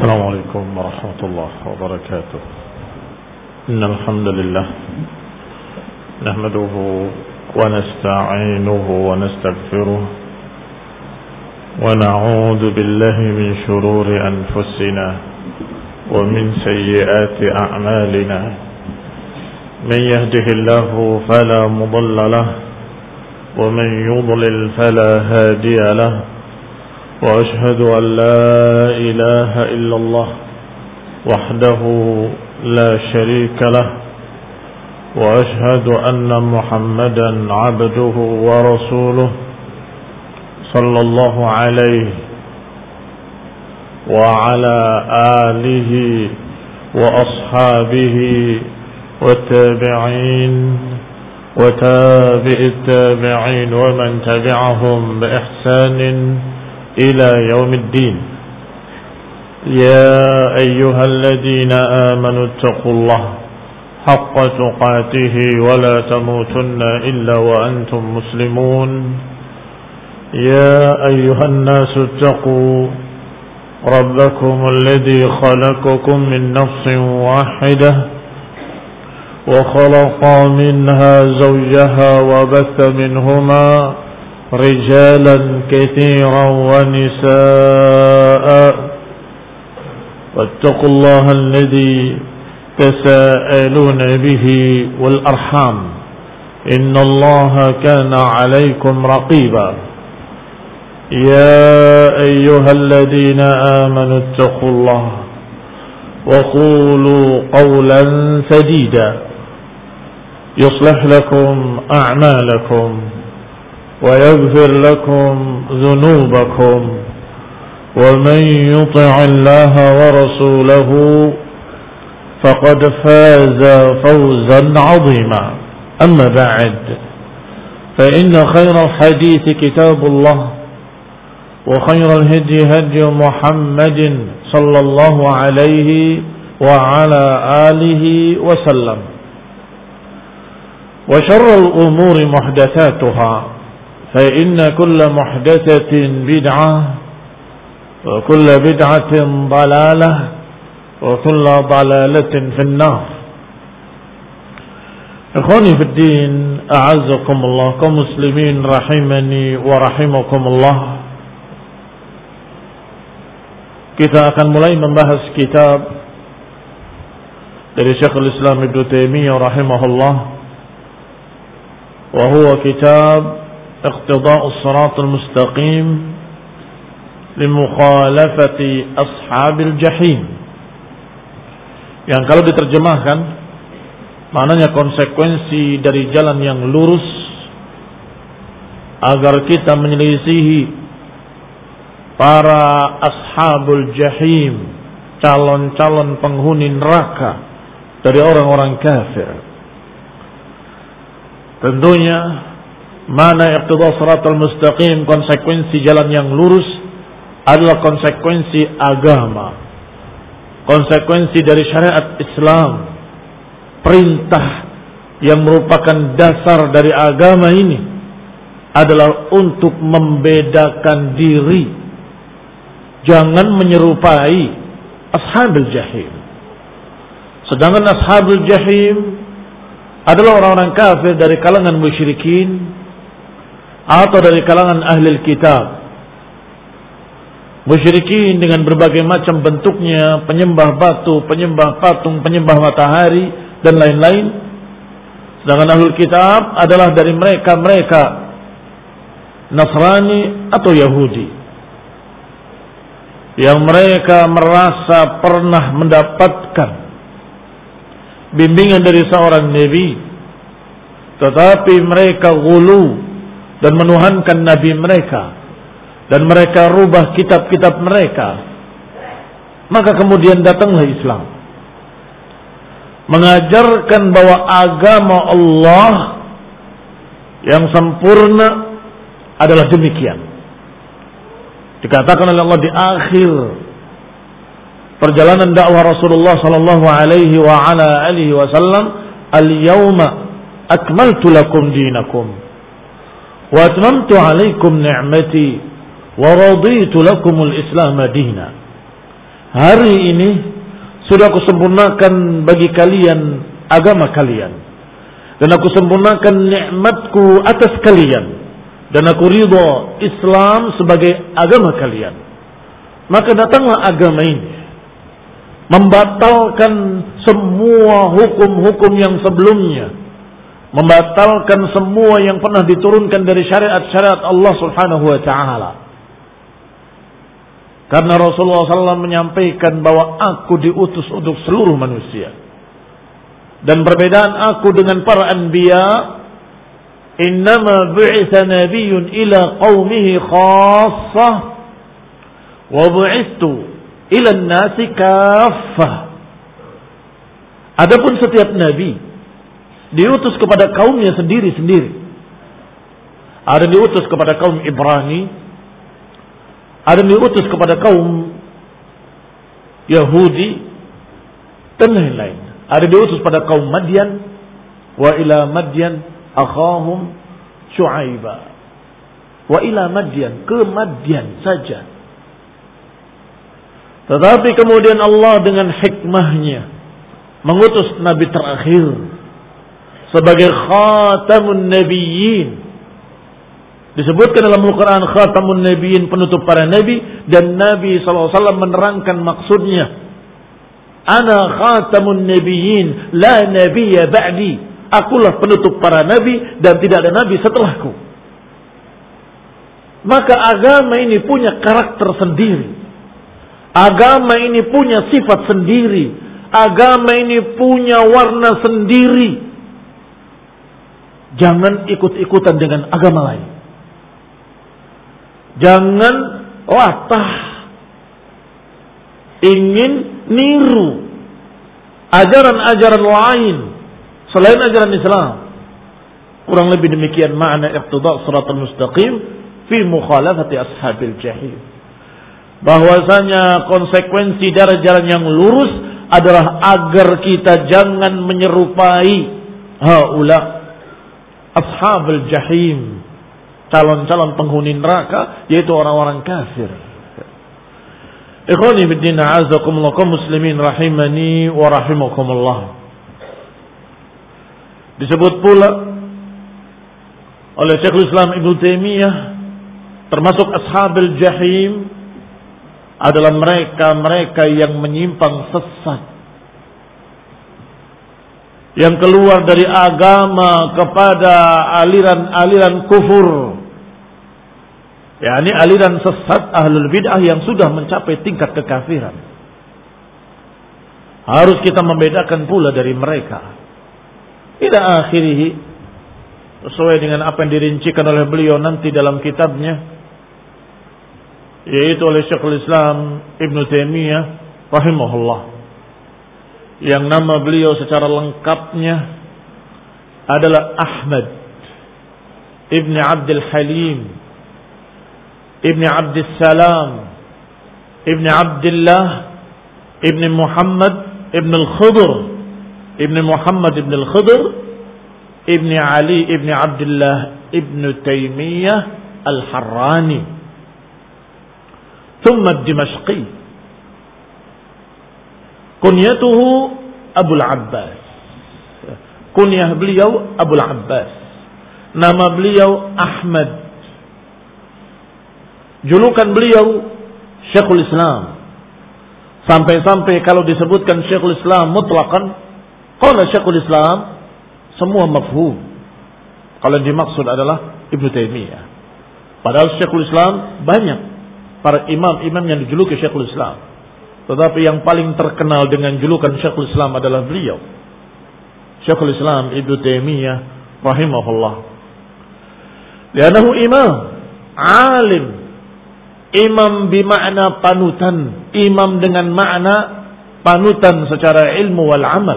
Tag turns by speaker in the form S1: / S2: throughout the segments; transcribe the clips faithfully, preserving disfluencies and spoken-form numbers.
S1: السلام عليكم ورحمة الله وبركاته. إن الحمد لله نحمده ونستعينه ونستغفره ونعوذ بالله من شرور أنفسنا ومن سيئات أعمالنا. من يهده الله فلا مضل له ومن يضلل فلا هادي له. وأشهد أن لا إله إلا الله وحده لا شريك له. وأشهد أن محمدا عبده ورسوله صلى الله عليه وعلى آله وأصحابه والتابعين وتابع التابعين ومن تبعهم بإحسان إلى يوم الدين. يا أيها الذين آمنوا اتقوا الله حق تقاته ولا تموتن إلا وأنتم مسلمون. يا أيها الناس اتقوا ربكم الذي خلقكم من نفس واحدة وخلق منها زوجها وبث منهما رجالا كثيرا ونساء. واتقوا الله الذي تساءلون به والأرحام إن الله كان عليكم رقيبا. يا أيها الذين آمنوا اتقوا الله وقولوا قولا سديدا يصلح لكم أعمالكم ويغفر لكم ذنوبكم. ومن يطع الله ورسوله فقد فاز فوزا عظيما. أما بعد فإن خير الحديث كتاب الله وخير الهدي هدي محمد صلى الله عليه وعلى آله وسلم. وشر الأمور محدثاتها فإن كل محدثة بدعة وكل بدعة ضلالة وكل ضلالة في النار. إخواني في الدين أعزكم الله كمسلمين رحمني ورحمكم الله. Kita akan mulai membahas kitab dari Syekhul Islam Ibnu Taimiyah rahimahullah, wa huwa kitab Iqtida'us Shiratal Mustaqim limukhalafati ashabil jahim, yang kalau diterjemahkan maknanya konsekuensi dari jalan yang lurus agar kita menyelisihi para ashabul jahim, calon-calon penghuni neraka dari orang-orang kafir. Tentunya mana iqtida' shiratal mustaqim, konsekuensi jalan yang lurus adalah konsekuensi agama, konsekuensi dari syariat Islam, perintah yang merupakan dasar dari agama ini adalah untuk membedakan diri, jangan menyerupai ashabul jahim. Sedangkan ashabul jahim adalah orang-orang kafir dari kalangan musyrikin atau dari kalangan ahli kitab. Musyrikin dengan berbagai macam bentuknya, penyembah batu, penyembah patung, penyembah matahari dan lain-lain. Sedangkan ahli kitab adalah dari mereka-mereka Nasrani atau Yahudi, yang mereka merasa pernah mendapatkan bimbingan dari seorang nabi, tetapi mereka ghulu dan menuhankan nabi mereka, dan mereka rubah kitab-kitab mereka. Maka kemudian datanglah Islam mengajarkan bahwa agama Allah yang sempurna adalah demikian. Dikatakan oleh Allah di akhir perjalanan dakwah Rasulullah sallallahu alaihi wa ala alihi wasallam, "Al-yauma akmaltu lakum dinakum wa atmamtu alaikum ni'mati wa raditu lakumul Islam madina." hari ini sudah aku sempurnakan bagi kalian agama kalian, dan aku sempurnakan nikmatku atas kalian, dan aku ridha Islam sebagai agama kalian. Maka datanglah agama ini membatalkan semua hukum-hukum yang sebelumnya, membatalkan semua yang pernah diturunkan dari syariat-syariat Allah Subhanahu wa taala. Karena Rasulullah sallallahu alaihi wasallam menyampaikan bahwa aku diutus untuk seluruh manusia. Dan perbedaan aku dengan para anbiya, innama bu'itsa nabiyyun ila qaumihi khassah wa bu'istu ila an-nasi kaffah. Adapun setiap nabi diutus kepada kaumnya sendiri-sendiri. Ada yang diutus kepada kaum Ibrani, ada yang diutus kepada kaum Yahudi, dan lain-lain. Ada yang diutus pada kaum Madyan, wa ila Madyan akhahum Syu'aiba. Wa ila Madyan, ke Madyan saja. Tetapi kemudian Allah dengan hikmahnya mengutus Nabi terakhir sebagai khatamun nabiyyin. Disebutkan dalam Al-Quran khatamun nabiyyin, penutup para nabi, dan Nabi sallallahu alaihi wasallam menerangkan maksudnya. Ana khatamun nabiyyin, la nabiyya ba'di. Akulah penutup para nabi dan tidak ada nabi setelahku. Maka agama ini punya karakter sendiri. Agama ini punya sifat sendiri. Agama ini punya warna sendiri. Jangan ikut-ikutan dengan agama lain. Jangan latah ingin niru ajaran-ajaran lain selain ajaran Islam. Kurang lebih demikian makna iqtida' shiratal mustaqim fi mukhalafati ashabil jahim. Bahwasanya konsekuensi dari jalan yang lurus adalah agar kita jangan menyerupai haula ashabul jahim, calon-calon penghuni neraka, yaitu orang-orang kafir. Ikhwani fiddin, a'azakumullah, kaum muslimin rahimani wa rahimakumullah. Disebut pula oleh Syekhul Islam Ibnu Taimiyah termasuk ashabul jahim adalah mereka-mereka yang menyimpang sesat, yang keluar dari agama kepada aliran-aliran kufur, yakni aliran sesat ahlul bid'ah yang sudah mencapai tingkat kekafiran. Harus kita membedakan pula dari mereka. Ila akhirih, sesuai dengan apa yang dirincikan oleh beliau nanti dalam kitabnya, yaitu oleh Syekhul Islam Ibnu Taimiyah rahimahullah, yang nama beliau secara lengkapnya adalah Ahmad Ibn Abdul Halim Ibn Abdul Salam Ibn Abdullah Ibn Muhammad Ibn Al-Khidr Ibn Muhammad Ibn Al-Khidr Ibn Ali Ibn Abdullah Ibn Taimiyah Al-Harrani thumma Dimashqi. Kunyatuhu Abul Abbas. Kunyah beliau Abul Abbas. Nama beliau Ahmad. Julukan beliau Syekhul Islam. Sampai-sampai kalau disebutkan Syekhul Islam mutlaqan, qala Syekhul Islam, semua mafhum. Kalau yang dimaksud adalah Ibnu Taimiyah. Padahal Syekhul Islam banyak para imam-imam yang dijuluki Syekhul Islam. Tetapi yang paling terkenal dengan julukan Syekhul Islam adalah beliau, Syekhul Islam Ibnu Taimiyah rahimahullah. Lianahu imam, alim, imam bimakna panutan, imam dengan makna panutan secara ilmu wal amal.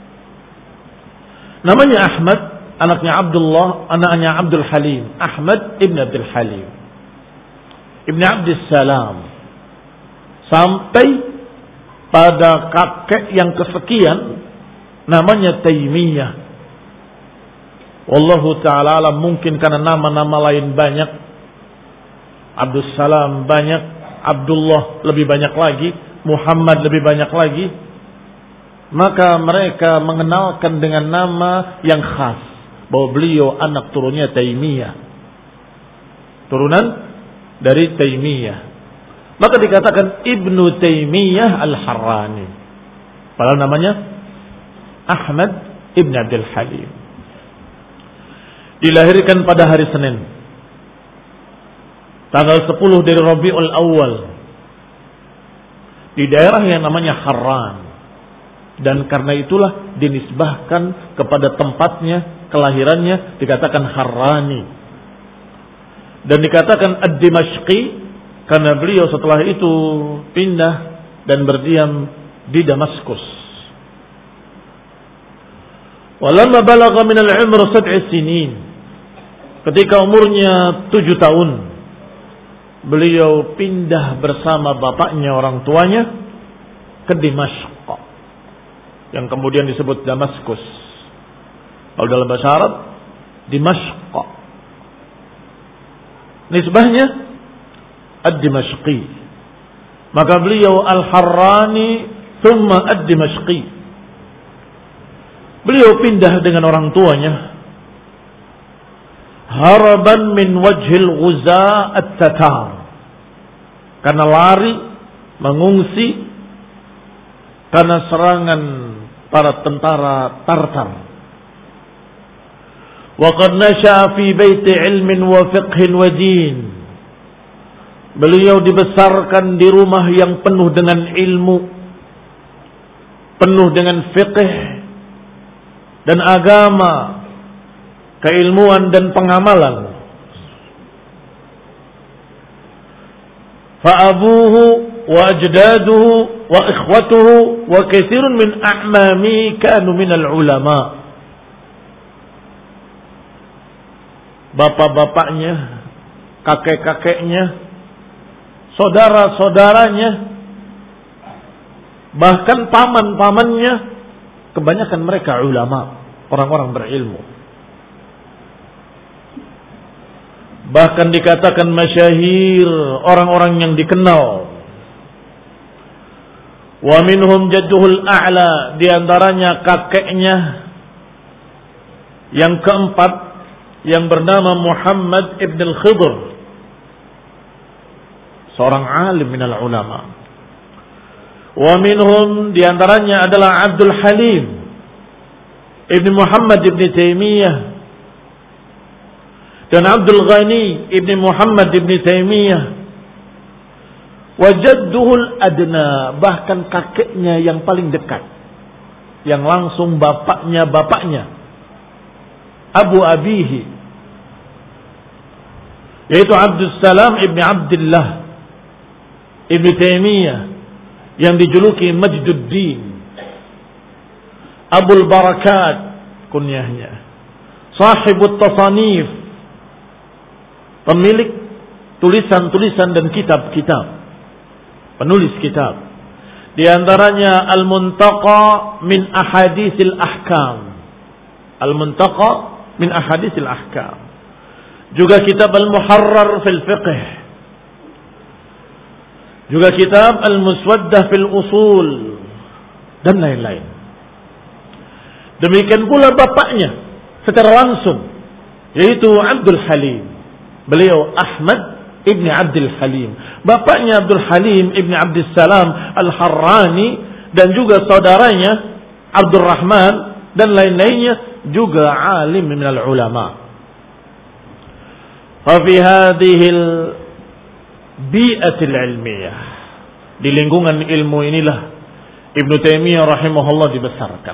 S1: Namanya Ahmad, anaknya Abdullah, anaknya Abdul Halim, Ahmad ibn Abdul Halim ibn Abdus Salam, sampai pada kakek yang kesekian namanya Taimiyah. Wallahu ta'ala alam, mungkin karena nama-nama lain banyak, Abdus Salam banyak, Abdullah lebih banyak lagi, Muhammad lebih banyak lagi, maka mereka mengenalkan dengan nama yang khas, bahwa beliau anak turunnya Taimiyah, turunan dari Taimiyah. Maka dikatakan Ibnu Taimiyah Al-Harrani, padahal namanya Ahmad Ibn Abdul Halim. Dilahirkan pada hari Senin, tanggal sepuluh dari Rabiul Awal, di daerah yang namanya Harran. Dan karena itulah dinisbahkan kepada tempatnya, kelahirannya, dikatakan Harrani. Dan dikatakan Ad-Dimashqi karena beliau setelah itu pindah dan berdiam di Damaskus. Walamma balagha min al-umr sab'i sinin, ketika umurnya tujuh tahun, beliau pindah bersama bapaknya, orang tuanya, ke Dimashq, yang kemudian disebut Damaskus. Kalau dalam bahasa Arab, Dimashq. Nisbahnya Ad-Dimashqi. Maka beliau Al-Harrani thumma Ad-Dimashqi. Beliau pindah dengan orang tuanya haraban min wajhil ghuza at-tatar, karena lari, mengungsi karena serangan para tentara Tartar. Wa qad nasha'a fi baiti ilmin wa fiqhin wa din. Beliau dibesarkan di rumah yang penuh dengan ilmu, penuh dengan fiqh dan agama, keilmuan dan pengamalan. Fa abuhu wa ajdaduhu wa ikhwatuhu wa katsirun min a'mami kanu min al-ulama. Bapak-bapaknya, kakek-kakeknya, saudara-saudaranya, bahkan paman-pamannya, kebanyakan mereka ulama, orang-orang berilmu. Bahkan dikatakan masyahir, orang-orang yang dikenal. Wa minhum jadduhul a'la, di antaranya kakeknya yang keempat, yang bernama Muhammad ibn al-Khidr, seorang alim minal ulama. Wa minhum, di antaranya adalah Abdul Halim ibn Muhammad ibn Taimiyah dan Abdul Ghani ibn Muhammad ibn Taimiyah. Wa jadduhul adna, bahkan kakeknya yang paling dekat, yang langsung bapaknya bapaknya, Abu Abihi, yaitu Abdus Salam ibn Abdullah ibn Taimiyah, yang dijuluki Majduddin, Abul Barakat kunyahnya, sahibut tasanif, pemilik tulisan-tulisan dan kitab-kitab, penulis kitab. Di antaranya Al-Muntaqa min Ahaditsil Ahkam, Al-Muntaqa min Ahaditsil Ahkam, juga kitab Al-Muharrar fil Fiqh, juga kitab Al-Muswaddah fil Usul, dan lain-lain. Demikian pula bapaknya secara langsung, yaitu Abdul Halim. Beliau Ahmad ibn Abdul Halim. Bapaknya Abdul Halim ibn Abdus Salam Al-Harrani, dan juga saudaranya Abdul Rahman dan lain-lainnya juga alim minal ulama. Fa fi hadhihi al-bi'atil ilmiyah, di lingkungan ilmu inilah Ibnu Taimiyah rahimahullah dibesarkan.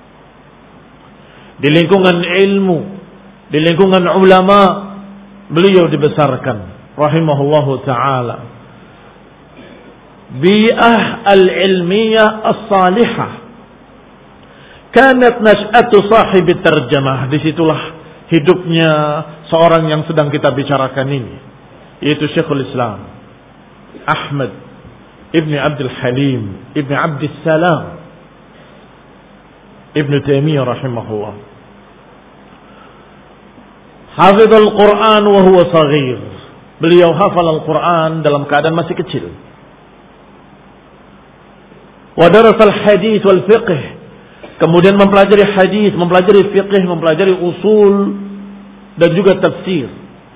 S1: Di lingkungan ilmu, di lingkungan ulama, beliau dibesarkan rahimahullahu ta'ala. Bi'ah al-ilmiyah as-salihah kanat nash'atu sahibi terjemah. Disitulah hidupnya seorang yang sedang kita bicarakan ini, yaitu Syekhul Islam Ahmad ibn Abdul Halim ibn Abdus Salam ibn Taimiyah rahimahullah. Hafizul Quran wa huwa saghir. Beliau hafal Al-Quran dalam keadaan masih kecil. Wa darasal hadits wal fiqh. Kemudian mempelajari hadis, mempelajari fiqh, mempelajari usul dan juga tafsir.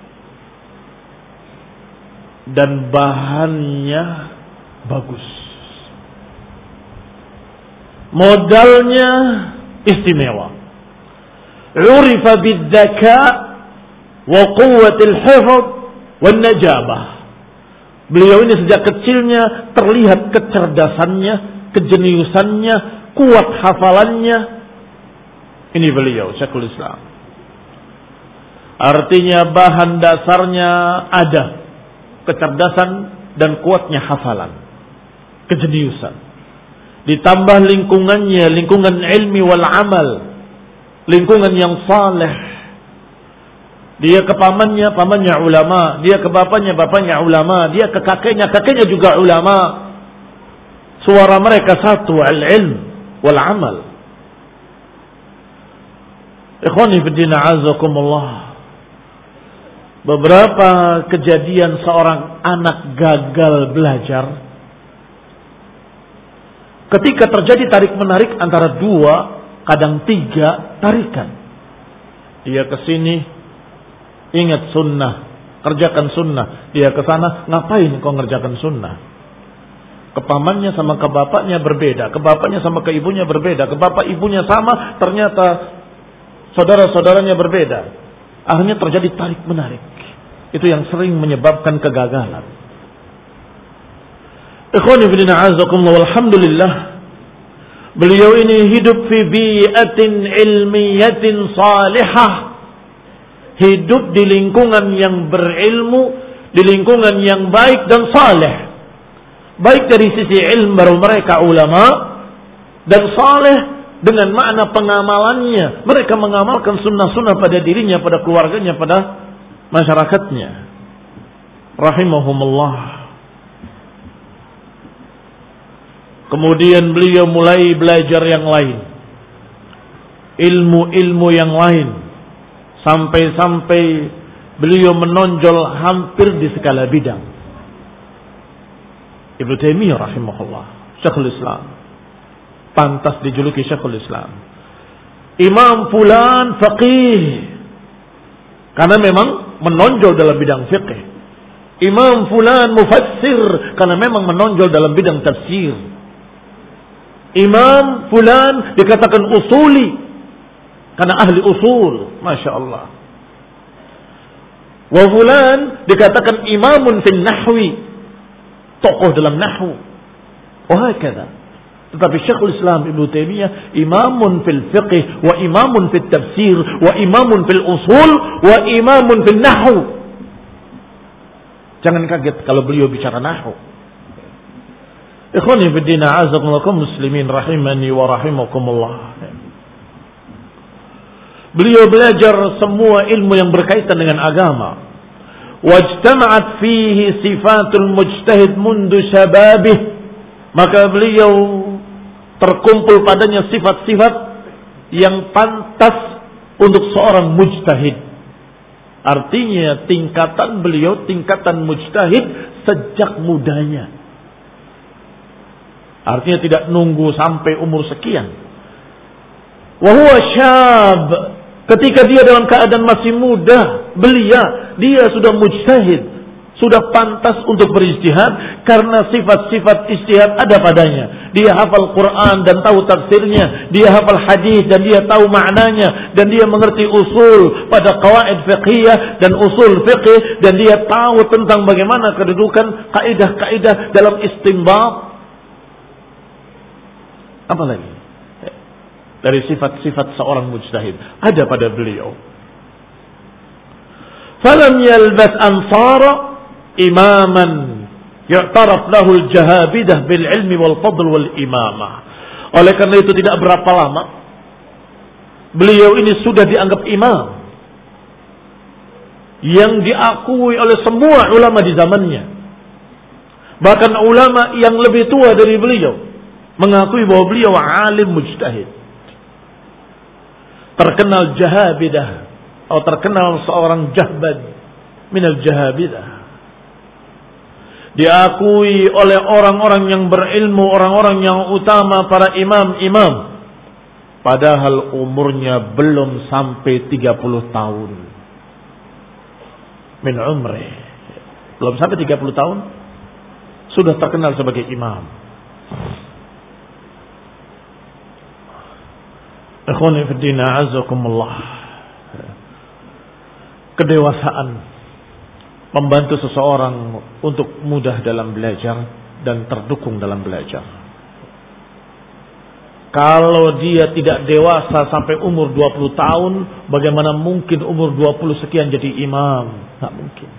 S1: Dan bahannya bagus. Modalnya istimewa. Urifa bidzaka wa quwwatil hifz wan najabah. Beliau ini sejak kecilnya terlihat kecerdasannya, kejeniusannya, kuat hafalannya. Ini beliau Syekhul Islam. Artinya bahan dasarnya ada, kecerdasan dan kuatnya hafalan, kejeniusan. Ditambah lingkungannya, lingkungan ilmi wal amal, lingkungan yang saleh. Dia ke pamannya, pamannya ulama. Dia ke bapaknya, bapaknya ulama. Dia ke kakeknya, kakeknya juga ulama. Suara mereka satu, al-ilm wal-amal. Ikhwani fiddina azakumullah. Beberapa kejadian seorang anak gagal belajar. Ketika terjadi tarik-menarik antara dua, kadang tiga tarikan. Dia ke sini, ingat sunnah, kerjakan sunnah. Dia ke sana, ngapain kau ngerjakan sunnah? Ke pamannya sama ke bapaknya berbeda, ke bapaknya sama ke ibunya berbeda, ke bapak ibunya sama, ternyata saudara-saudaranya berbeda. Akhirnya terjadi tarik menarik. Itu yang sering menyebabkan kegagalan. Ikhwani fillah azakumullah, walhamdulillah. Beliau ini hidup fi bi'atin ilmiyatin salihah. Hidup di lingkungan yang berilmu, di lingkungan yang baik dan saleh. Baik dari sisi ilmu baru mereka ulama, dan saleh dengan makna pengamalannya. Mereka mengamalkan sunnah-sunnah pada dirinya, pada keluarganya, pada masyarakatnya. Rahimahumullah. Kemudian beliau mulai belajar yang lain, ilmu-ilmu yang lain. Sampai-sampai beliau menonjol hampir di segala bidang. Ibnu Taimiyah rahimahullah, Syekhul Islam, pantas dijuluki Syekhul Islam. Imam fulan faqih, karena memang menonjol dalam bidang fiqh. Imam fulan mufassir, karena memang menonjol dalam bidang tafsir. Imam fulan dikatakan usuli, karena ahli usul, masya Allah. Wa fulan dikatakan imamun fil nahwi, tokoh dalam nahwu. Wah hakada. Tetapi Syekhul Islam Ibnu Taimiyah imamun fil fiqh, wa imamun fil tafsir, wa imamun fil usul, wa imamun fil nahwu. Jangan kaget kalau beliau bicara nahwu. Ikhwani fi din, a'azakumullah muslimin rahimani wa rahimakumullah. Beliau belajar semua ilmu yang berkaitan dengan agama. Wajtama'at fihi sifatul mujtahid mundu syababih. Maka beliau terkumpul padanya sifat-sifat yang pantas untuk seorang mujtahid. Artinya tingkatan beliau tingkatan mujtahid sejak mudanya. Artinya tidak nunggu sampai umur sekian. Wa huwa syab. Ketika dia dalam keadaan masih muda, belia, dia sudah mujtahid, sudah pantas untuk berijtihad karena sifat-sifat ijtihad ada padanya. Dia hafal Quran dan tahu tafsirnya, dia hafal hadis dan dia tahu maknanya, dan dia mengerti usul pada qawaid fiqhiyah dan usul fiqh, dan dia tahu tentang bagaimana kedudukan kaidah-kaidah dalam istinbat. Apa lagi? Dari sifat-sifat seorang mujtahid ada pada beliau. Falam yalbas ansara imaman yu'taraf lahu al-jahabidah bil ilmi wal fadl wal imamah. Oleh karena itu tidak berapa lama beliau ini sudah dianggap imam yang diakui oleh semua ulama di zamannya. Bahkan ulama yang lebih tua dari beliau mengakui bahwa beliau alim mujtahid. Terkenal jahabidah atau terkenal seorang jahbad minal jahabidah. diakui oleh orang-orang yang berilmu, orang-orang yang utama, para imam-imam, padahal umurnya belum sampai tiga puluh tahun. Min umri, belum sampai tiga puluh tahun sudah terkenal sebagai imam. Ikhwani fi din, a'azzakumullah. Kedewasaan membantu seseorang untuk mudah dalam belajar dan terdukung dalam belajar. Kalau dia tidak dewasa sampai umur dua puluh tahun, bagaimana mungkin umur dua puluh sekian jadi imam? Tak mungkin.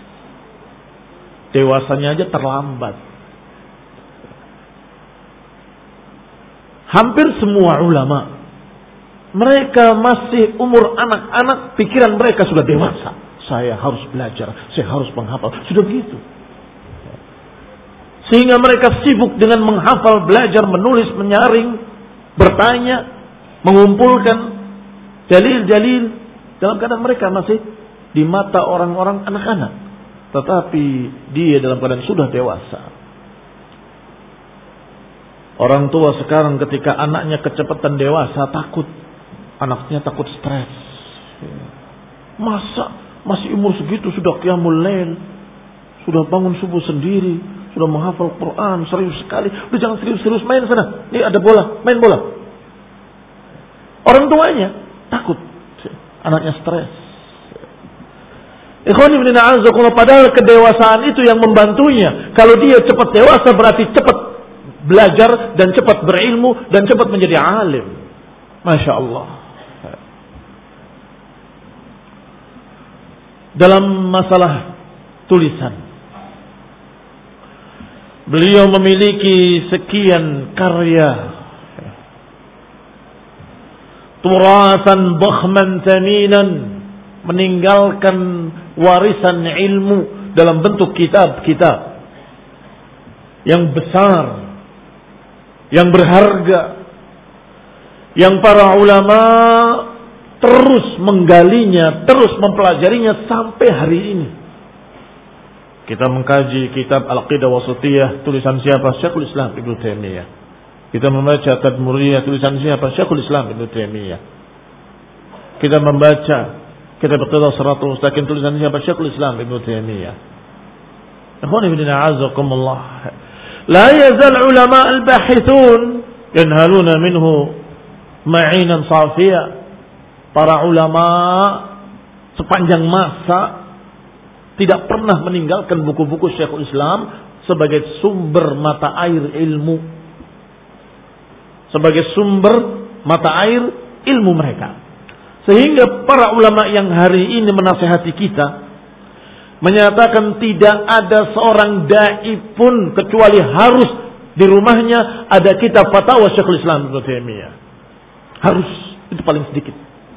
S1: Dewasanya aja terlambat. Hampir semua ulama, mereka masih umur anak-anak, pikiran mereka sudah dewasa. Saya harus belajar, saya harus menghafal. Sudah begitu. Sehingga mereka sibuk dengan menghafal, belajar, menulis, menyaring, bertanya, mengumpulkan dalil-dalil. Dalam keadaan mereka masih di mata orang-orang anak-anak. Tetapi dia dalam keadaan sudah dewasa. Orang tua sekarang ketika anaknya kecepatan dewasa takut. Anaknya takut stres. Masa masih umur segitu sudah qiyamul lail, sudah bangun subuh sendiri, sudah menghafal Quran, serius sekali. Udah jangan serius-serius, main sana. Ini ada bola, main bola. Orang tuanya takut anaknya stres. Ikhwani bin a'azakumullah, padahal kedewasaan itu yang membantunya. Kalau dia cepat dewasa berarti cepat belajar dan cepat berilmu dan cepat menjadi alim. Masya Allah. Dalam masalah tulisan, beliau memiliki sekian karya, turasan bakhman thaminan, meninggalkan warisan ilmu dalam bentuk kitab-kitab yang besar, yang berharga, yang para ulama terus menggalinya, terus mempelajarinya sampai hari ini. Kita mengkaji kitab Al-Aqidah Wasithiyah, tulisan siapa? Syekhul Islam Ibnu Taimiyah. Kita membaca Tadmuriyah, tulisan siapa? Syekhul Islam Ibnu Taimiyah. Kita membaca kitab Iqtidah Shiratal Mustaqim, tulisan siapa? Syekhul Islam Ibnu Taimiyah. Ikhwani fillah, a'azzakumullah. La yazal ulama al-bahithun yanhaluna minhu ma'inan safiyah. Para ulama sepanjang masa tidak pernah meninggalkan buku-buku Syekhul Islam sebagai sumber mata air ilmu, sebagai sumber mata air ilmu mereka. Sehingga para ulama yang hari ini menasihati kita menyatakan tidak ada seorang dai pun kecuali harus di rumahnya ada kitab fatwa Syekhul Islam Ibnu Taimiyah. Harus, itu paling sedikit.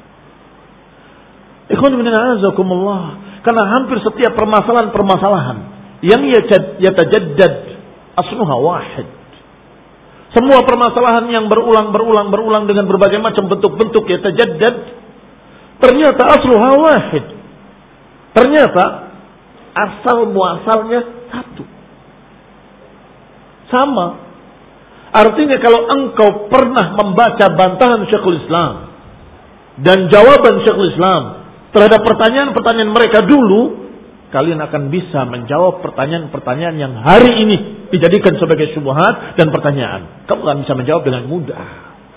S1: Ikhwan bin a'azakumullah, karena hampir setiap permasalahan-permasalahan yang yatajaddad asluha wahid. Semua permasalahan yang berulang-berulang berulang dengan berbagai macam bentuk-bentuk yatajaddad, ternyata asluha wahid. Ternyata asal muasalnya satu. Sama. Artinya kalau engkau pernah membaca bantahan Syekhul Islam dan jawaban Syekhul Islam terhadap pertanyaan-pertanyaan mereka dulu, kalian akan bisa menjawab pertanyaan-pertanyaan yang hari ini dijadikan sebagai syubhat dan pertanyaan. Kamu akan bisa menjawab dengan mudah.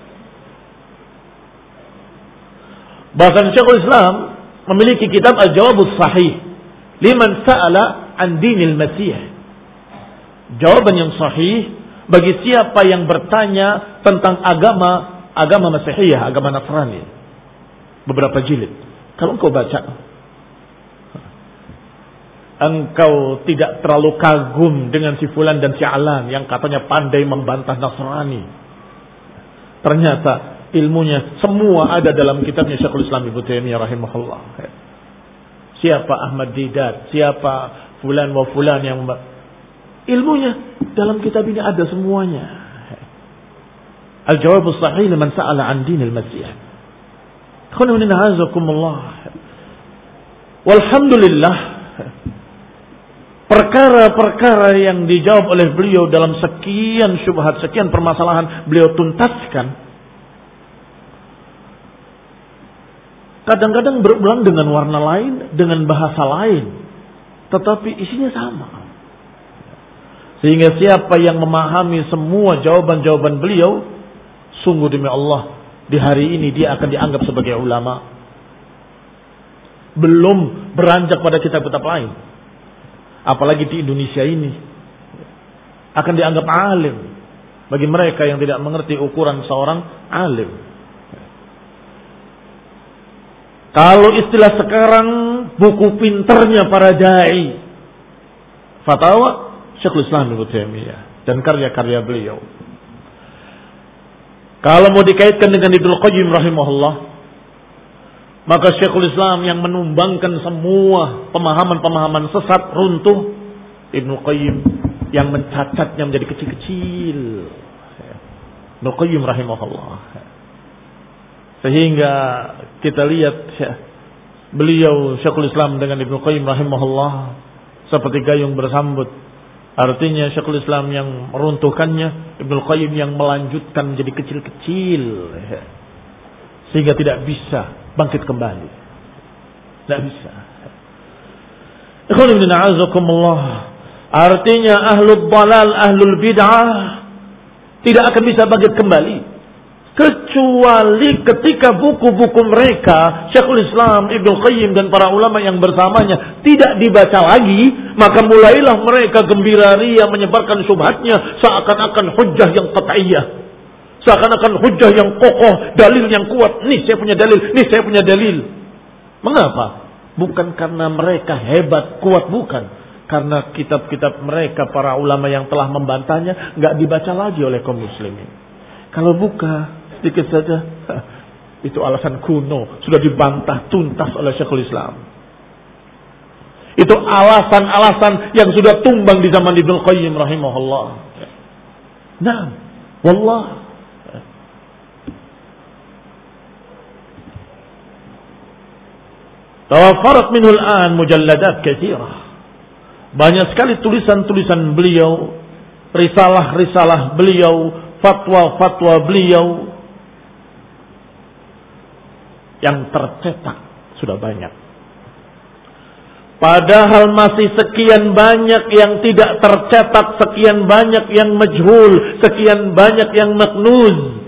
S1: Bahkan Syekhul Islam memiliki kitab Al-Jawabus Sahih liman sa'ala an dinil Masih. Jawaban yang sahih bagi siapa yang bertanya tentang agama agama Masihiyah, agama Nasrani. Beberapa jilid. Kalau engkau baca, engkau tidak terlalu kagum dengan si fulan dan si alan yang katanya pandai membantah Nasrani. Ternyata ilmunya semua ada dalam kitabnya Syekhul Islam Ibnu Taimiyah rahimahullah. Siapa Ahmad Didat, siapa fulan wa fulan yang ilmunya dalam kitab ini ada semuanya. Al-Jawabus Sahih liman sa'ala an dinil Masih. Walhamdulillah, perkara-perkara yang dijawab oleh beliau dalam sekian syubhat, sekian permasalahan beliau tuntaskan. Kadang-kadang berulang dengan warna lain, dengan bahasa lain, tetapi isinya sama. Sehingga siapa yang memahami semua jawaban-jawaban beliau, sungguh demi Allah, di hari ini dia akan dianggap sebagai ulama. Belum beranjak pada kitab-kitab lain. Apalagi di Indonesia ini. Akan dianggap alim. Bagi mereka yang tidak mengerti ukuran seorang alim. Kalau istilah sekarang, buku pinternya para da'i. Fatwa Syekhul Islam Ibnu Taimiyah dan karya-karya beliau. Kalau mau dikaitkan dengan Ibnu Qayyim rahimahullah, maka Syekhul Islam yang menumbangkan semua pemahaman-pemahaman sesat runtuh, Ibnu Qayyim yang mencacatnya menjadi kecil-kecil. Ibnu Qayyim rahimahullah. Sehingga kita lihat beliau Syekhul Islam dengan Ibnu Qayyim rahimahullah seperti gayung bersambut. Artinya Syekhul Islam yang meruntuhkannya, Ibnu Qayyim yang melanjutkan menjadi kecil-kecil sehingga tidak bisa bangkit kembali. Tidak bisa. Ikhwan ibn a'azakumullah. Artinya ahlul dalal, ahlul bid'ah tidak akan bisa bangkit kembali kecuali ketika buku-buku mereka, Syekhul Islam, Ibnu Qayyim dan para ulama yang bersamanya tidak dibaca lagi, maka mulailah mereka gembira ria menyebarkan syubhatnya seakan-akan hujjah yang qat'iyah, seakan-akan hujjah yang kokoh, dalil yang kuat. Nih saya punya dalil, nih saya punya dalil. Mengapa? Bukan karena mereka hebat, kuat, bukan. Karena kitab-kitab mereka, para ulama yang telah membantahnya, nggak dibaca lagi oleh kaum muslimin. Kalau buka sedikit saja, itu alasan kuno, sudah dibantah tuntas oleh Syekhul Islam. Itu alasan-alasan yang sudah tumbang di zaman Ibnu Qayyim rahimahullah. Nah, wallah. Tawaffarat minhul an mujalladat katsirah. Banyak sekali tulisan-tulisan beliau, risalah-risalah beliau, fatwa-fatwa beliau yang tercetak sudah banyak. Padahal masih sekian banyak yang tidak tercetak, sekian banyak yang majhul, sekian banyak yang maknuz,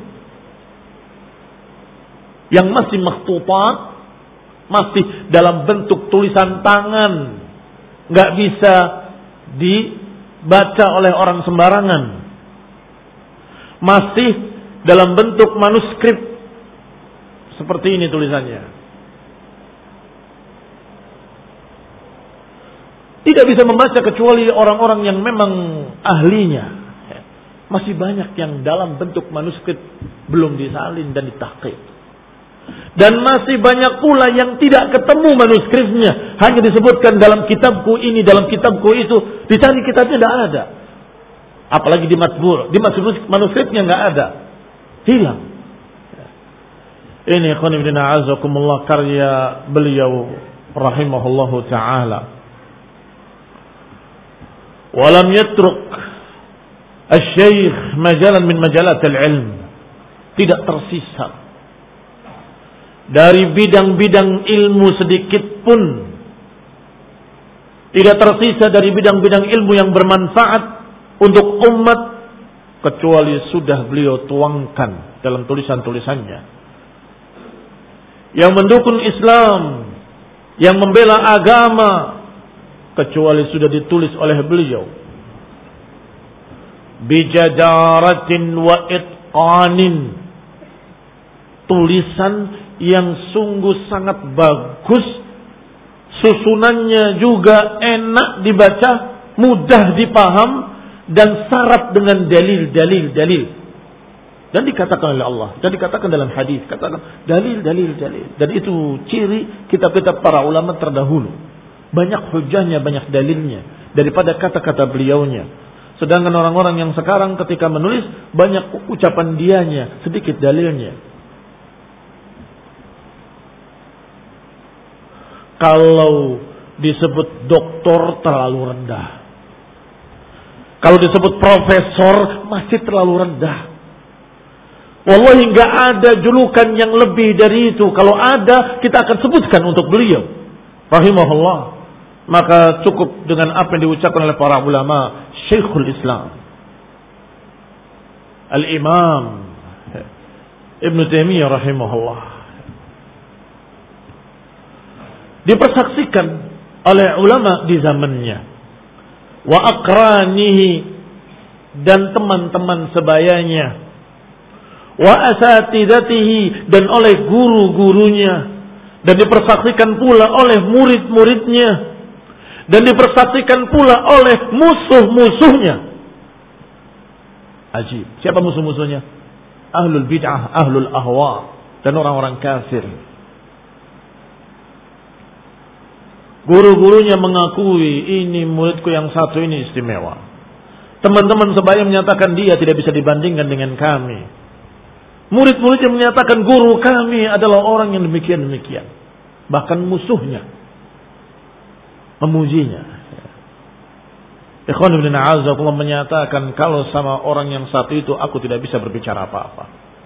S1: yang masih makhtutat, masih dalam bentuk tulisan tangan, nggak bisa dibaca oleh orang sembarangan, masih dalam bentuk manuskrip. Seperti ini tulisannya. Tidak bisa membaca kecuali orang-orang yang memang ahlinya. Masih banyak yang dalam bentuk manuskrip belum disalin dan ditahqiq. Dan masih banyak pula yang tidak ketemu manuskripnya. Hanya disebutkan dalam kitabku ini, dalam kitabku itu. Dicari kitabnya tidak ada. Apalagi di matbur. Di manuskripnya nggak ada. Hilang. Ini ikhwan ibn a'azakumullah karya beliau rahimahullahu ta'ala. Walam yatruk al-syaykh majalan min majalat al-ilm. Tidak tersisa dari bidang-bidang ilmu sedikit pun. Tidak tersisa dari bidang-bidang ilmu yang bermanfaat untuk umat kecuali sudah beliau tuangkan dalam tulisan-tulisannya. Yang mendukung Islam, yang membela agama, kecuali sudah ditulis oleh beliau. Bijadaratin wa itqanin. Tulisan yang sungguh sangat bagus, susunannya juga enak dibaca, mudah dipaham, dan syarat dengan dalil-dalil dalil. Dan dikatakan oleh Allah, dan dikatakan dalam hadis, katakan dalil, dalil, dalil. Dan itu ciri kitab-kitab para ulama terdahulu. Banyak hujahnya, banyak dalilnya daripada kata-kata beliaunya. Sedangkan orang-orang yang sekarang ketika menulis banyak ucapan dianya, sedikit dalilnya. Kalau disebut doktor terlalu rendah. Kalau disebut profesor masih terlalu rendah. Wallahi nggak ada julukan yang lebih dari itu. Kalau ada kita akan sebutkan untuk beliau. Rahimahullah. Maka cukup dengan apa yang diucapkan oleh para ulama. Syekhul Islam, Al-Imam Ibn Taimiyah rahimahullah, dipersaksikan oleh ulama di zamannya, wa aqranihi, dan teman-teman sebayanya, wa asatidatihi, dan oleh guru-gurunya, dan dipersaksikan pula oleh murid-muridnya, dan dipersaksikan pula oleh musuh-musuhnya. Ajib. Siapa musuh-musuhnya? Ahlul bid'ah, ahlul ahwa, dan orang-orang kafir. Guru-gurunya mengakui ini muridku yang satu ini istimewa. Teman-teman sebaya menyatakan dia tidak bisa dibandingkan dengan kami. Murid-muridnya menyatakan guru kami adalah orang yang demikian-demikian. Bahkan musuhnya memujinya. Ikhwan ibn a'azakullah menyatakan kalau sama orang yang satu itu aku tidak bisa berbicara apa-apa.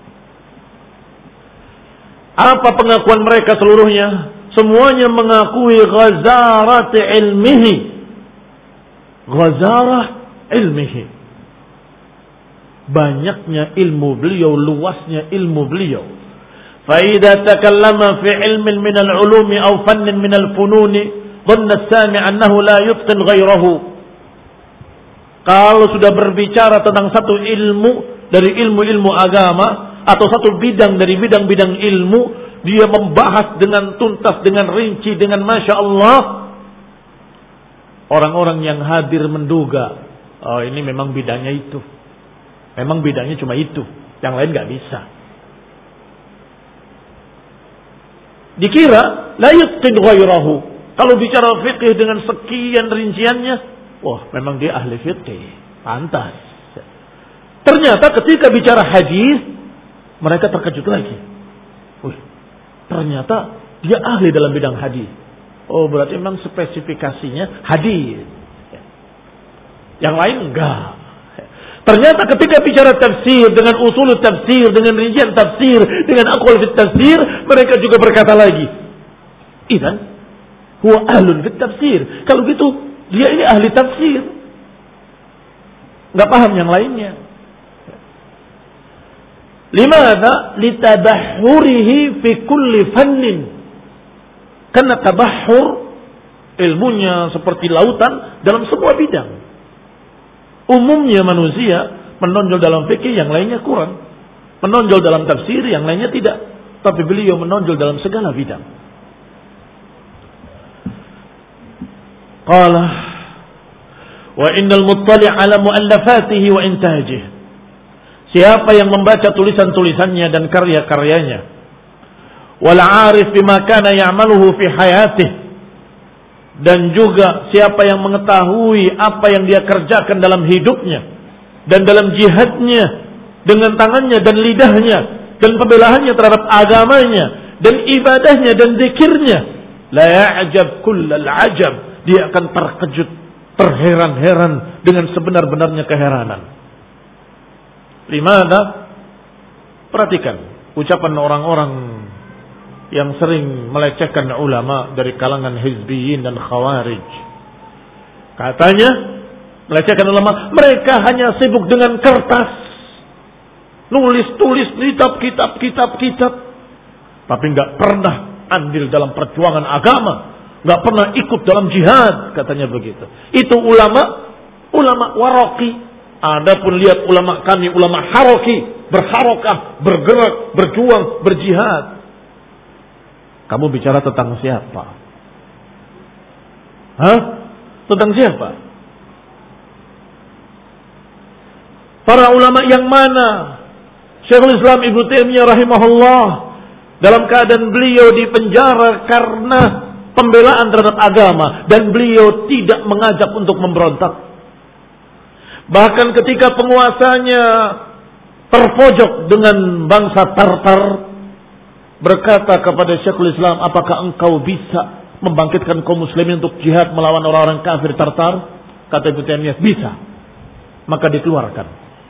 S1: Apa pengakuan mereka seluruhnya? Semuanya mengakui ghazarat ilmihi. Ghazarah ilmihi. Banyaknya ilmu beliau, luasnya ilmu beliau. Fa idza takallama fi ilmin min al-ulumi aw fannin min al-fununi dhanna as-sami' annahu la yutqin ghayrahu. Kalau sudah berbicara tentang satu ilmu dari ilmu-ilmu agama atau satu bidang dari bidang-bidang ilmu, dia membahas dengan tuntas, dengan rinci, dengan Masya Allah. Orang-orang yang hadir menduga, oh ini memang bidangnya itu. Memang bidangnya cuma itu. Yang lain gak bisa. Dikira, la yutqin ghairahu. Kalau bicara fikih dengan sekian rinciannya, wah memang dia ahli fikih. Pantas. Ternyata ketika bicara hadis, mereka terkejut lagi. Wih, ternyata dia ahli dalam bidang hadis. Oh berarti memang spesifikasinya hadis. Yang lain enggak. Ternyata ketika bicara tafsir dengan usul tafsir, dengan rincian tafsir, dengan aqwal fit tafsir, mereka juga berkata lagi, idzan huwa ahlun fit tafsir. Kalau gitu dia ini ahli tafsir. Enggak paham yang lainnya. Limadha? Litabahhurihi fi kulli fannin. Karena tabahhur ilmunya seperti lautan dalam semua bidang. Umumnya manusia menonjol dalam fikih, yang lainnya kurang. Menonjol dalam tafsir, yang lainnya tidak. Tapi beliau menonjol dalam segala bidang. Qala wa innal muttali' ala muallafatihi wa intajihi. Siapa yang membaca tulisan-tulisannya dan karya-karyanya, wal 'arif bima kana ya'maluhu fi hayatihi, dan juga siapa yang mengetahui apa yang dia kerjakan dalam hidupnya dan dalam jihadnya dengan tangannya dan lidahnya dan pembelaannya terhadap agamanya dan ibadahnya dan zikirnya, la ya'jab kullal 'ajab, dia akan terkejut, terheran-heran dengan sebenar-benarnya keheranan. Limana? Perhatikan ucapan orang-orang yang sering melecehkan ulama dari kalangan hizbiyin dan khawarij. Katanya melecehkan ulama, mereka hanya sibuk dengan kertas, nulis-tulis kitab, kitab, kitab, kitab, tapi nggak pernah andil dalam perjuangan agama, nggak pernah ikut dalam jihad, katanya begitu. Itu ulama, ulama waraqi. Adapun lihat ulama kami, ulama haroki, berharokah, bergerak, berjuang, berjihad. Kamu bicara tentang siapa? Hah? Tentang siapa? Para ulama yang mana? Syekhul Islam Ibnu Taimiyah rahimahullah dalam keadaan beliau dipenjara karena pembelaan terhadap agama dan beliau tidak mengajak untuk memberontak. Bahkan ketika penguasanya terpojok dengan bangsa Tartar, berkata kepada Syekhul Islam, apakah engkau bisa membangkitkan kaum muslimin untuk jihad melawan orang-orang kafir Tartar? Kata Ibnu Taimiyah, bisa. Maka dikeluarkan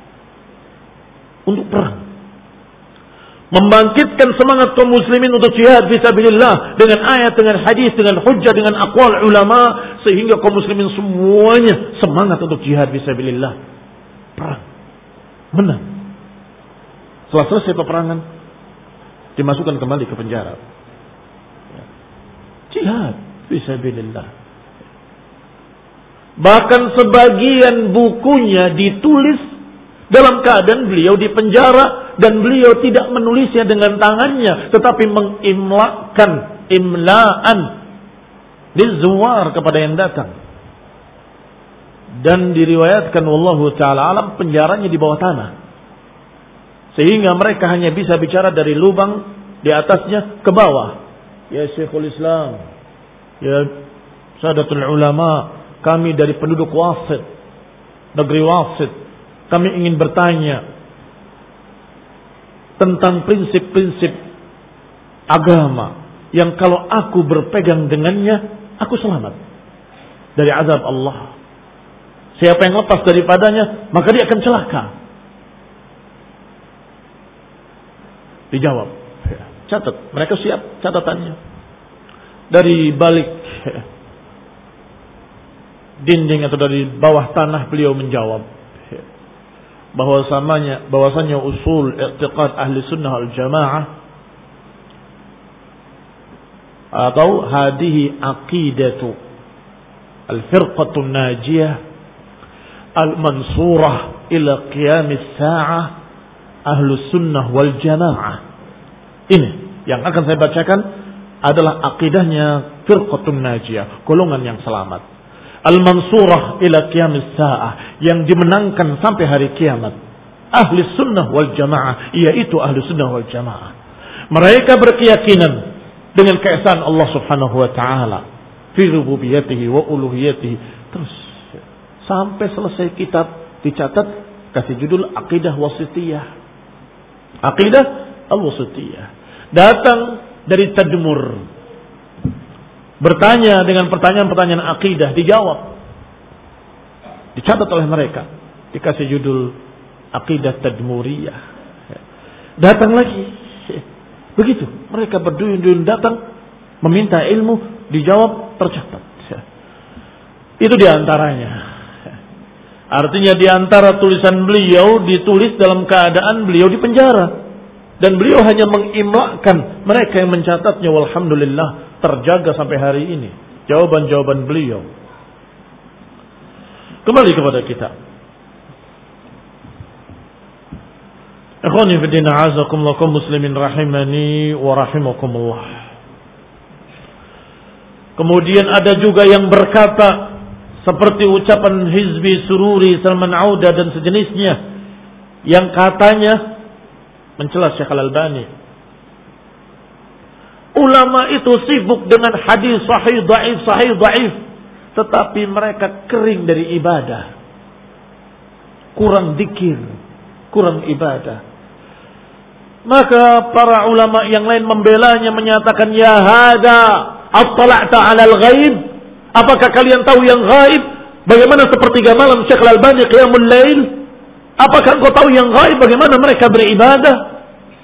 S1: untuk perang. Membangkitkan semangat kaum muslimin untuk jihad fisabilillah dengan ayat, dengan hadis, dengan hujjah, dengan aqwal ulama, sehingga kaum muslimin semuanya semangat untuk jihad fisabilillah. Perang. Menang. Setelah selesai peperangan, dimasukkan kembali ke penjara. Jihad fisabilillah. Bahkan sebagian bukunya ditulis dalam keadaan beliau di penjara dan beliau tidak menulisnya dengan tangannya, tetapi mengimlakan imlaan lizuwar kepada yang datang. Dan diriwayatkan wallahu taala alam penjaranya di bawah tanah, sehingga mereka hanya bisa bicara dari lubang di atasnya ke bawah. Ya Syekhul Islam, ya Sadatul Ulama, kami dari penduduk Wasit, negeri Wasit, kami ingin bertanya tentang prinsip-prinsip agama yang kalau aku berpegang dengannya, aku selamat dari azab Allah. Siapa yang lepas daripadanya, maka dia akan celaka. Dijawab, catat, mereka siap catatannya. Dari balik dinding atau dari bawah tanah beliau menjawab bahwasannya bahwasannya usul i'tiqad ahli sunnah wal jamaah atau hadihi aqidatu al-firqatun najiyah al-mansurah ila qiyamis sa'ah ahli sunnah wal jamaah. Ini yang akan saya bacakan adalah akidahnya firqatun najiyah, golongan yang selamat. Al-mansurah ila qiyamis sa'ah, yang dimenangkan sampai hari kiamat. Ahli sunnah wal jamaah, yaitu ahli sunnah wal jamaah. Mereka berkeyakinan dengan keesaan Allah subhanahu wa ta'ala fi rububiyatihi wa uluhiyatihi. Terus sampai selesai kitab dicatat, kasih judul Aqidah Wasitiyah. Aqidah Al-Wasitiyah. Datang dari Tadmur, bertanya dengan pertanyaan-pertanyaan akidah, dijawab, dicatat oleh mereka, dikasih judul Aqidah Tadmuriyah. Datang lagi, begitu mereka berduyun-duyun datang meminta ilmu, dijawab, tercatat. Itu diantaranya. Artinya diantara tulisan beliau ditulis dalam keadaan beliau di penjara. Dan beliau hanya mengimlakan, mereka yang mencatatnya, walhamdulillah terjaga sampai hari ini jawaban-jawaban beliau. Kembali kepada kita. Ikhwani fi din, a'azakumullah, kaum muslimin rahimani wa rahimakumullah. Kemudian ada juga yang berkata seperti ucapan Hizbi Sururi, Salman Auda dan sejenisnya, yang katanya mencela Syekh Al-Albani. Ulama itu sibuk dengan hadis sahih dhaif sahih dhaif, tetapi mereka kering dari ibadah. Kurang zikir, kurang ibadah. Maka para ulama yang lain membelanya, menyatakan, ya hada attala'ta 'alal ghaib? Apakah kalian tahu yang ghaib? Bagaimana sepertiga malam Syekh Al-Albani qiyamul lail? Apakah engkau tahu yang gaib bagaimana mereka beribadah?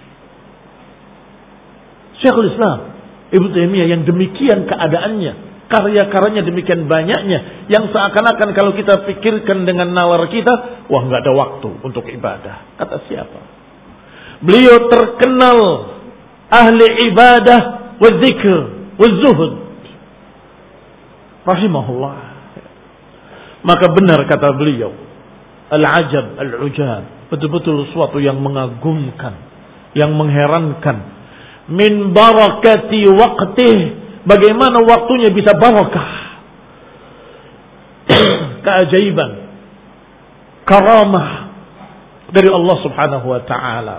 S1: Syekhul Islam Ibnu Taimiyah yang demikian keadaannya, karya-karyanya demikian banyaknya, yang seakan-akan kalau kita pikirkan dengan nalar kita, wah nggak ada waktu untuk ibadah. Kata siapa? Beliau terkenal ahli ibadah wa dzikr wa zuhud, rahimahullah. Maka benar kata beliau, al-ajab, al-ujab, betul-betul sesuatu yang mengagumkan, yang mengherankan. Min barakati waqtih, bagaimana waktunya bisa barakah. Keajaiban, karamah dari Allah subhanahu wa ta'ala.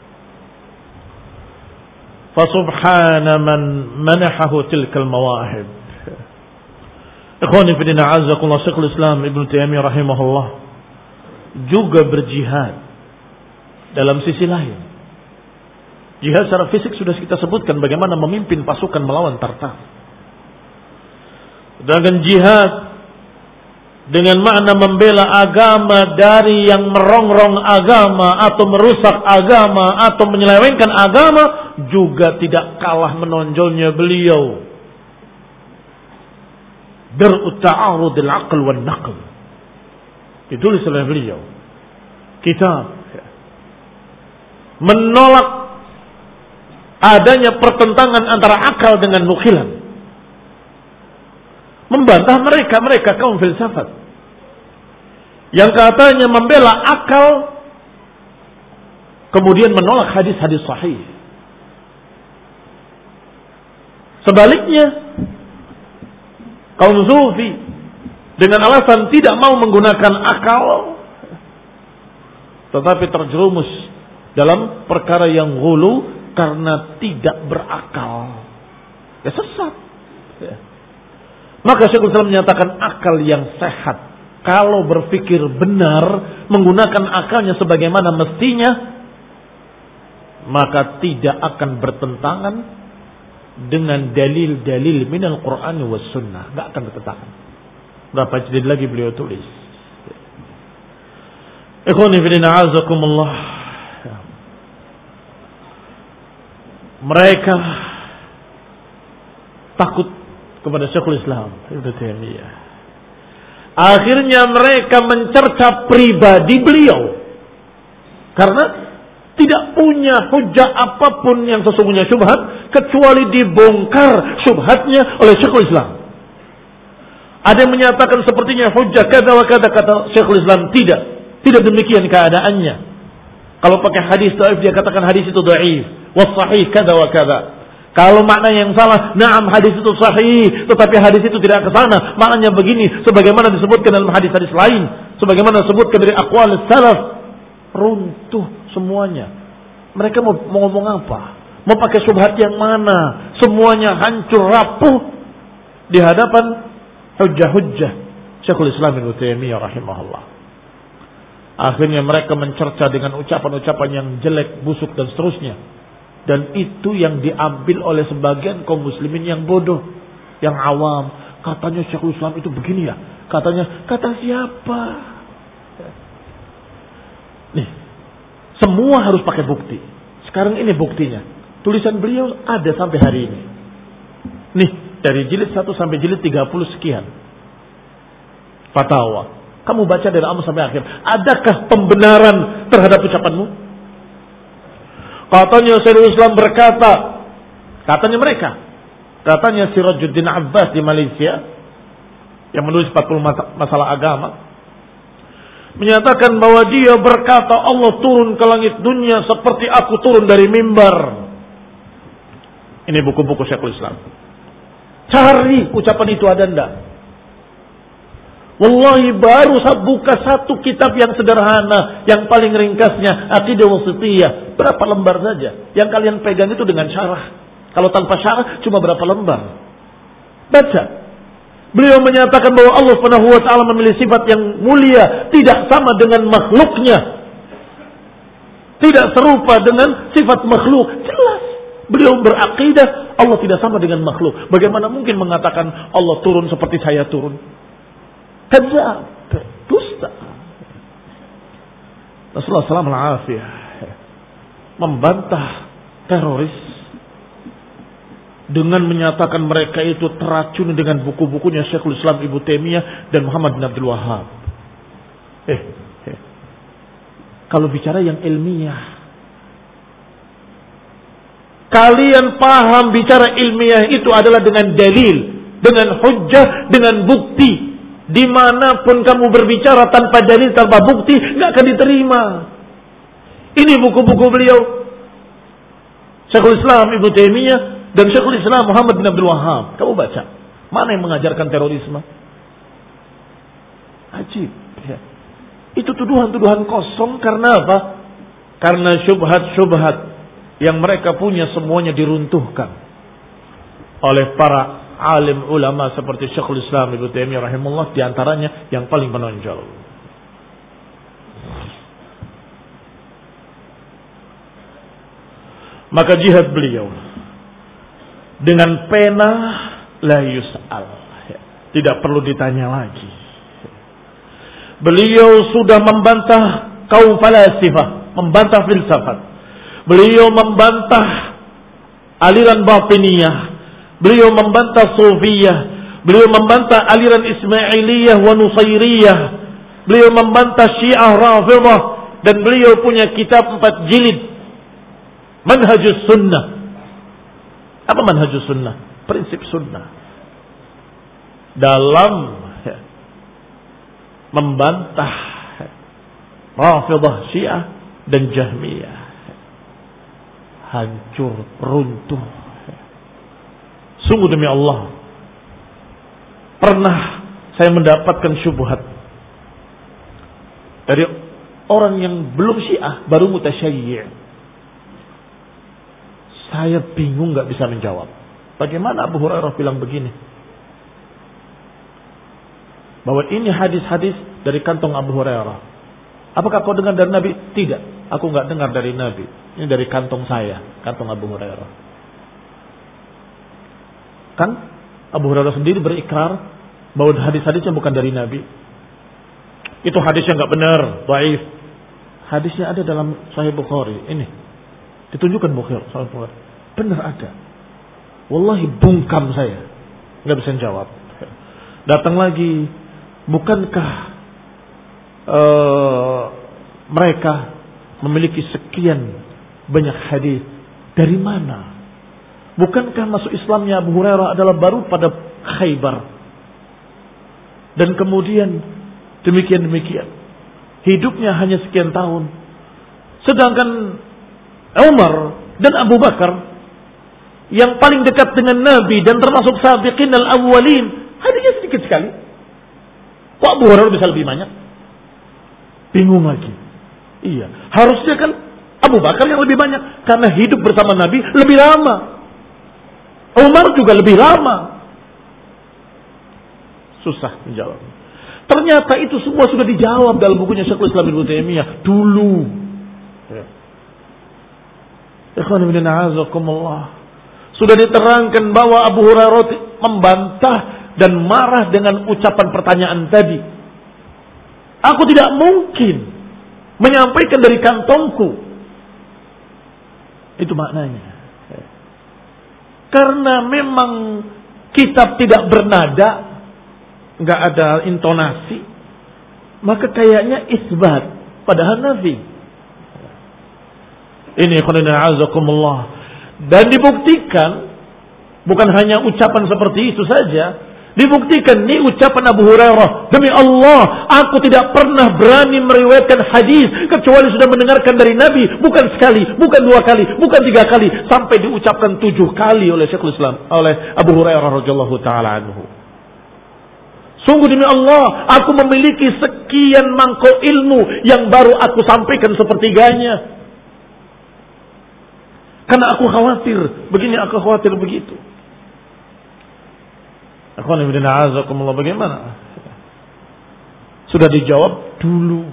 S1: Fasubhana man manahahu tilkal mawahib. Ikhwani fi din, a'azzakumullah, Syekhul Islam Ibnu Taimiyah rahimahullah juga berjihad dalam sisi lain. Jihad secara fisik sudah kita sebutkan, bagaimana memimpin pasukan melawan Tartar. Sedangkan jihad dengan makna membela agama dari yang merongrong agama atau merusak agama atau menyelewengkan agama juga tidak kalah menonjolnya beliau. Dar'u ta'arudil aql wan naql. Ditulis oleh beliau. Kitab menolak adanya pertentangan antara akal dengan nukilan. Membantah mereka-mereka kaum filsafat yang katanya membela akal kemudian menolak hadis-hadis sahih. Sebaliknya, kaum sufi dengan alasan tidak mau menggunakan akal tetapi terjerumus dalam perkara yang ghulu karena tidak berakal. Ya sesat. Ya. Maka Syekhul Islam menyatakan akal yang sehat, kalau berpikir benar, menggunakan akalnya sebagaimana mestinya, maka tidak akan bertentangan dengan dalil-dalil minal Qur'an was sunnah. Tidak akan bertentangan. Berapa jilid lagi beliau tulis. Ikhwani fillah a'azakumullah. Mereka takut kepada Syekhul Islam Ibnu Taimiyah. Akhirnya mereka mencerca pribadi beliau karena tidak punya hujah apapun yang sesungguhnya syubhat kecuali dibongkar syubhatnya oleh Syekhul Islam. Ada yang menyatakan sepertinya hujah kata wa kata kata Syekhul Islam, tidak. Tidak demikian keadaannya. Kalau pakai hadis dhaif dia katakan hadis itu dhaif, was sahih kata wa kata. Kalau makna yang salah, na'am hadis itu sahih, tetapi hadis itu tidak ke sana. Maknanya begini, sebagaimana disebutkan dalam hadis-hadis lain, sebagaimana disebutkan dari aqwal salaf, runtuh semuanya. Mereka mau, mau ngomong apa? Mau pakai syubhat yang mana? Semuanya hancur rapuh di hadapan hujjah-hujjah Syekhul Islam Ibnu Taimiyah rahimahullah. Akhirnya mereka mencerca dengan ucapan-ucapan yang jelek, busuk dan seterusnya. Dan itu yang diambil oleh sebagian kaum muslimin yang bodoh, yang awam. Katanya Syekhul Islam itu begini ya. Katanya, kata siapa? Nih, semua harus pakai bukti. Sekarang ini buktinya. Tulisan beliau ada sampai hari ini. Nih, dari jilid satu sampai jilid tiga puluh sekian. Fatwa. Kamu baca dari awal sampai akhir. Adakah pembenaran terhadap ucapanmu? Katanya Syekhul Islam berkata, katanya mereka, katanya Sirajuddin Abbas di Malaysia yang menulis empat puluh masalah agama, menyatakan bahwa dia berkata Allah turun ke langit dunia seperti aku turun dari mimbar. Ini buku-buku Syekhul Islam. Cari ucapan itu ada enggak? Wallahi baru saya buka satu kitab yang sederhana, yang paling ringkasnya Aqidah Wasithiyah, berapa lembar saja. Yang kalian pegang itu dengan syarah. Kalau tanpa syarah cuma berapa lembar. Baca. Beliau menyatakan bahwa Allah Subhanahu wa taala memiliki sifat yang mulia, tidak sama dengan makhluknya. Tidak serupa dengan sifat makhluk. Jelas. Beliau berakidah Allah tidak sama dengan makhluk. Bagaimana mungkin mengatakan Allah turun seperti saya turun? Kadzab, dusta. Rasulullah sallallahu alaihi wasallam membantah teroris dengan menyatakan mereka itu teracuni dengan buku-bukunya Syekhul Islam Ibnu Taimiyah dan Muhammad bin Abdul Wahhab. Eh, eh. Kalau bicara yang ilmiah, kalian paham bicara ilmiah itu adalah dengan dalil, dengan hujjah, dengan bukti. Dimanapun kamu berbicara tanpa dalil, tanpa bukti, nggak akan diterima. Ini buku-buku beliau, Syekhul Islam Ibnu Taimiyah dan Syekhul Islam Muhammad bin Abdul Wahhab. Kamu baca, mana yang mengajarkan terorisme? Ajib. Ya. Itu tuduhan-tuduhan kosong karena apa? Karena syubhat-syubhat yang mereka punya semuanya diruntuhkan oleh para alim ulama seperti Syekhul Islam Ibnu Taimiyah rahimahullah, di antaranya yang paling menonjol. Maka jihad beliau dengan pena la yus'al, tidak perlu ditanya lagi. Beliau sudah membantah kaum falasifah, membantah filsafat. Beliau membantah aliran batiniyah. Beliau membantah sufiyah. Beliau membantah aliran ismailiyah wa nusairiyah. Beliau membantah syiah rafidhah. Dan beliau punya kitab empat jilid, Manhajus Sunnah. Apa Manhajus Sunnah? Prinsip sunnah dalam ya, membantah Rafidhah, Syiah dan Jahmiyah. Hancur, runtuh. Sungguh demi Allah, pernah saya mendapatkan syubhat dari orang yang belum Syiah, baru mutasyayyi'. Saya bingung gak bisa menjawab. Bagaimana Abu Hurairah bilang begini? Bahwa ini hadis-hadis dari kantong Abu Hurairah. Apakah kau dengar dari Nabi? Tidak, aku gak dengar dari Nabi. Ini dari kantong saya, kantong Abu Hurairah. Kan Abu Hurairah sendiri berikrar bahwa hadis-hadisnya bukan dari Nabi. Itu hadisnya gak benar, dhaif. Hadisnya ada dalam Sahih Bukhari. Ini ditunjukkan Bukhari, Sahih Bukhari. Benar ada. Wallahi bungkam saya, nggak bisa jawab. Datang lagi, bukankah uh, mereka memiliki sekian banyak hadis? Dari mana? Bukankah masuk Islamnya Abu Hurairah adalah baru pada Khaybar? Dan kemudian demikian-demikian. Hidupnya hanya sekian tahun. Sedangkan Umar dan Abu Bakar yang paling dekat dengan Nabi dan termasuk sabiqin al-awwalin, hadisnya sedikit sekali. Kok Abu Hurairah bisa lebih banyak? Bingung lagi. Iya, harusnya kan Abu Bakar yang lebih banyak karena hidup bersama Nabi lebih lama. Umar juga lebih lama. Susah menjawab. Ternyata itu semua sudah dijawab dalam bukunya Syekhul Islam Ibnu Taimiyah dulu. Ya. Ikhwan fillah a'azakumullah. Sudah diterangkan bahwa Abu Hurairah membantah dan marah dengan ucapan pertanyaan tadi. Aku tidak mungkin menyampaikan dari kantongku. Itu maknanya. Karena memang kitab tidak bernada, nggak ada intonasi, maka kayaknya isbat, padahal Nabi. Ini khulina azakumullah. Dan dibuktikan, bukan hanya ucapan seperti itu saja, dibuktikan ini ucapan Abu Hurairah, demi Allah aku tidak pernah berani meriwayatkan hadis kecuali sudah mendengarkan dari Nabi, bukan sekali, bukan dua kali, bukan tiga kali, sampai diucapkan tujuh kali oleh Syekhul Islam, oleh Abu Hurairah radhiyallahu taala anhu. Sungguh demi Allah, aku memiliki sekian mangkok ilmu yang baru aku sampaikan sepertiganya. Karena aku khawatir begini, aku khawatir begitu. Akhwan ibn a'azakumullah, bagaimana? Sudah dijawab dulu.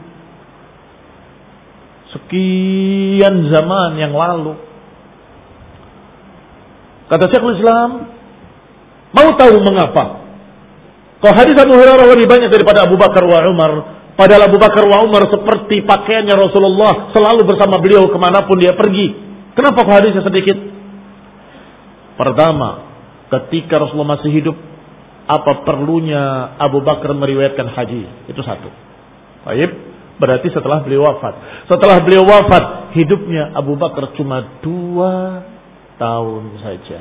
S1: Sekian zaman yang lalu. Kata Syekhul Islam, mau tahu mengapa? Kalau hadis Abu Hurairah lebih banyak daripada Abu Bakar wa Umar. Padahal Abu Bakar wa Umar seperti pakaiannya Rasulullah, selalu bersama beliau kemanapun dia pergi. Kenapa kok hadisnya sedikit? Pertama, ketika Rasulullah masih hidup, apa perlunya Abu Bakar meriwayatkan hadis? Itu satu. Baik, berarti setelah beliau wafat. Setelah beliau wafat, hidupnya Abu Bakar cuma dua tahun saja.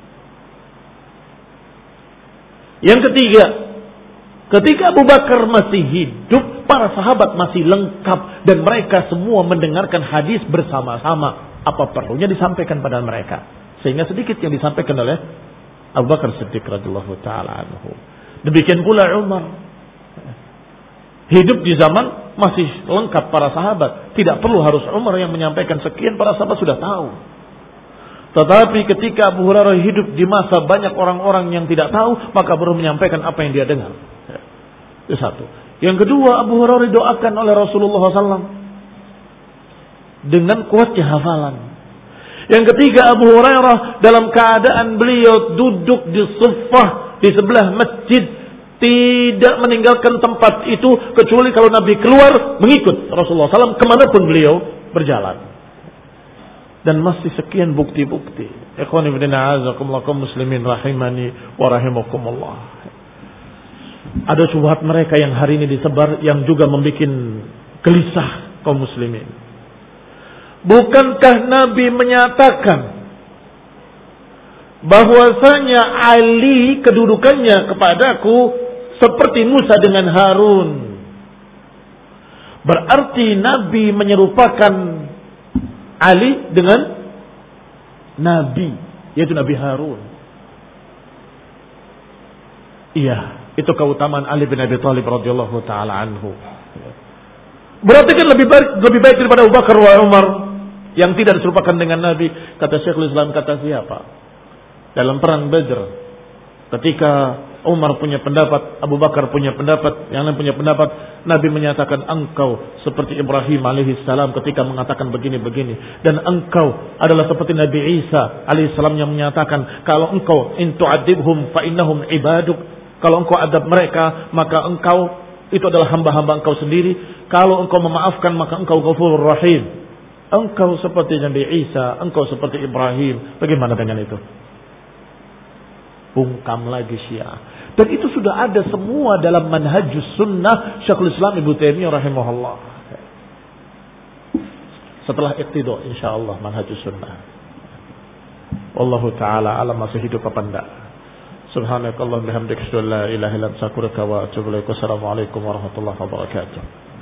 S1: Yang ketiga, ketika Abu Bakar masih hidup, para sahabat masih lengkap dan mereka semua mendengarkan hadis bersama-sama. Apa perlunya disampaikan pada mereka? Sehingga sedikit yang disampaikan oleh Abu Bakar Siddiq radhiyallahu taala anhu. Demikian pula Umar. Hidup di zaman masih lengkap para sahabat. Tidak perlu harus Umar yang menyampaikan, sekian para sahabat sudah tahu. Tetapi ketika Abu Hurairah hidup di masa banyak orang-orang yang tidak tahu, maka baru menyampaikan apa yang dia dengar. Itu satu. Yang kedua, Abu Hurairah didoakan oleh Rasulullah shallallahu alaihi wasallam dengan kuatnya hafalan. Yang ketiga, Abu Hurairah dalam keadaan beliau duduk di suffah di sebelah masjid Tidak meninggalkan tempat itu kecuali kalau Nabi keluar mengikut Rasulullah shallallahu alaihi wasallam kemanapun beliau berjalan. Dan masih sekian bukti-bukti. Ikhwani fillah azakumullah kaum muslimin rahimani wa rahimakumullah. Ada syubhat mereka yang hari ini disebar yang juga membuat gelisah kaum muslimin. Bukankah Nabi menyatakan bahwasanya Ali kedudukannya kepadaku seperti Musa dengan Harun? Berarti Nabi menyerupakan Ali dengan Nabi, yaitu Nabi Harun. Iya, itu keutamaan Ali bin Abi Thalib radhiyallahu taala anhu. Berarti kan lebih baik lebih baik daripada Abu Bakar wa Umar yang tidak diserupakan dengan Nabi. Kata Syekhul Islam, kata siapa? Dalam perang Badr, ketika Umar punya pendapat, Abu Bakar punya pendapat, yang lain punya pendapat, Nabi menyatakan engkau seperti Ibrahim alaihissalam ketika mengatakan begini-begini, dan engkau adalah seperti Nabi Isa alaihissalam yang menyatakan kalau engkau in tu'adzibhum fa innahum ibaduk, kalau engkau adab mereka maka engkau itu adalah hamba-hamba engkau sendiri, kalau engkau memaafkan maka engkau Ghafurur Rahim. Engkau seperti Nabi Isa, engkau seperti Ibrahim. Bagaimana dengan itu? Bungkam lagi Syiah. Dan itu sudah ada semua dalam manhajus sunnah Syekhul Islam Ibnu Taimiyah rahimahullah. Setelah iqtida insyaallah manhajus sunnah. Wallahu taala alam, masih hidup apa enggak. Subhanakallahumma bihamdika asyhadu an la ilaha illa anta astaghfiruka wa atubu ilaik. Wassalamualaikum warahmatullahi wabarakatuh.